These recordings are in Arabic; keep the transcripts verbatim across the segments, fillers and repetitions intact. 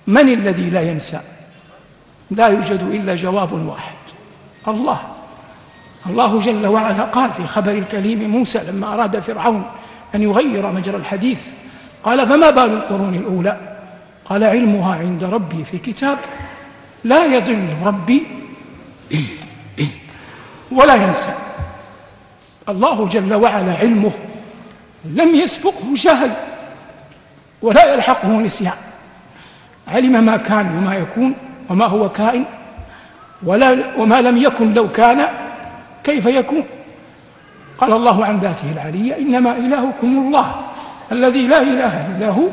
من الذي لا ينسى؟ لا يوجد إلا جواب واحد: الله. الله جل وعلا قال في خبر الكليم موسى لما أراد فرعون أن يغير مجرى الحديث، قال: فما بال القرون الأولى؟ قال: علمها عند ربي في كتاب لا يضل ربي ولا ينسى. الله جل وعلا علمه لم يسبقه جهل ولا يلحقه نسيان، علم ما كان وما يكون وما هو كائن، ولا وما لم يكن لو كان كيف يكون. قال الله عن ذاته العلية: إنما إلهكم الله الذي لا إله إلا هو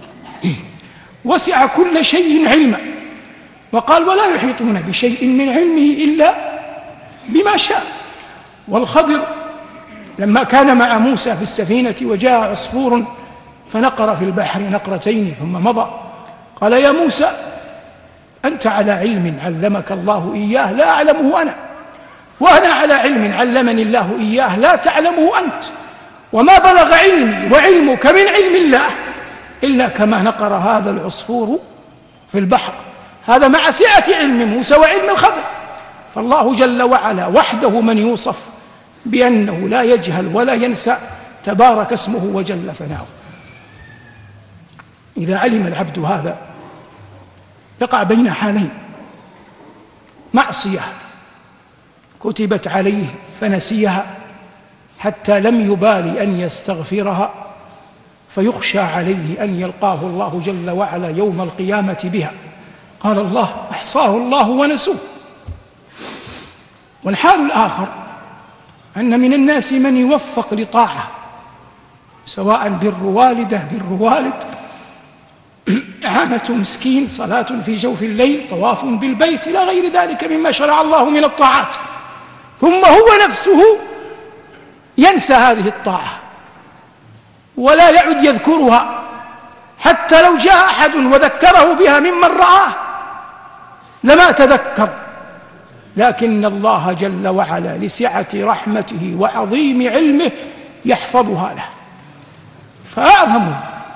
وسع كل شيء علما. وقال: ولا يحيطون بشيء من علمه إلا بما شاء. والخضر لما كان مع موسى في السفينة وجاء عصفور فنقر في البحر نقرتين ثم مضى، قال: يا موسى أنت على علم علمك الله إياه لا أعلمه أنا، وأنا على علم علمني الله إياه لا تعلمه أنت، وما بلغ علمي وعلمك من علم الله إلا كما نقر هذا العصفور في البحر. هذا مع سعة علم موسى وعلم الخضر. فالله جل وعلا وحده من يوصف بأنه لا يجهل ولا ينسى، تبارك اسمه وجل ثناؤه. إذا علم العبد هذا يقع بين حالين: معصية كتبت عليه فنسيها حتى لم يبالي أن يستغفرها، فيخشى عليه أن يلقاه الله جل وعلا يوم القيامة بها. قال الله: أحصاه الله ونسوه. والحال الآخر أن من الناس من يوفق لطاعة، سواء بر والدة بر والد، إعانة مسكين، صلاة في جوف الليل، طواف بالبيت، إلى غير ذلك مما شرع الله من الطاعات، ثم هو نفسه ينسى هذه الطاعة ولا يعد يذكرها، حتى لو جاء أحد وذكره بها ممن رآه لما تذكر. لكن الله جل وعلا لسعة رحمته وعظيم علمه يحفظها له. فأعظم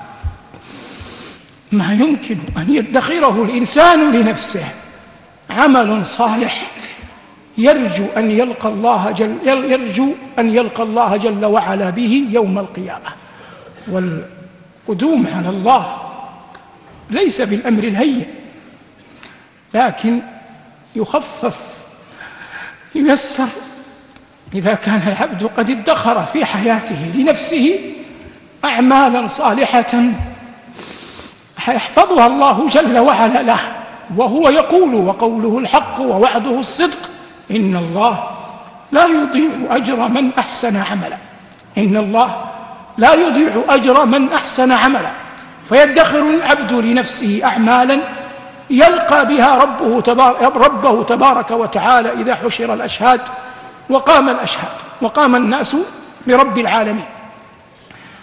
ما يمكن أن يدخره الإنسان لنفسه عمل صالح يرجو أن يلقى الله جل يرجو أن يلقى الله جل وعلا به يوم القيامة. والقدوم على الله ليس بالأمر الهين، لكن يخفف ييسر إذا كان العبد قد ادخر في حياته لنفسه أعمالا صالحة يحفظها الله جل وعلا له، وهو يقول وقوله الحق ووعده الصدق: إن الله لا يضيع أجر من أحسن عملا. إن الله لا يضيع أجر من أحسن عملا. فيدخر العبد لنفسه أعمالا يلقى بها ربه تبارك, ربه تبارك وتعالى إذا حشر الأشهاد وقام الأشهاد وقام الناس برب العالمين.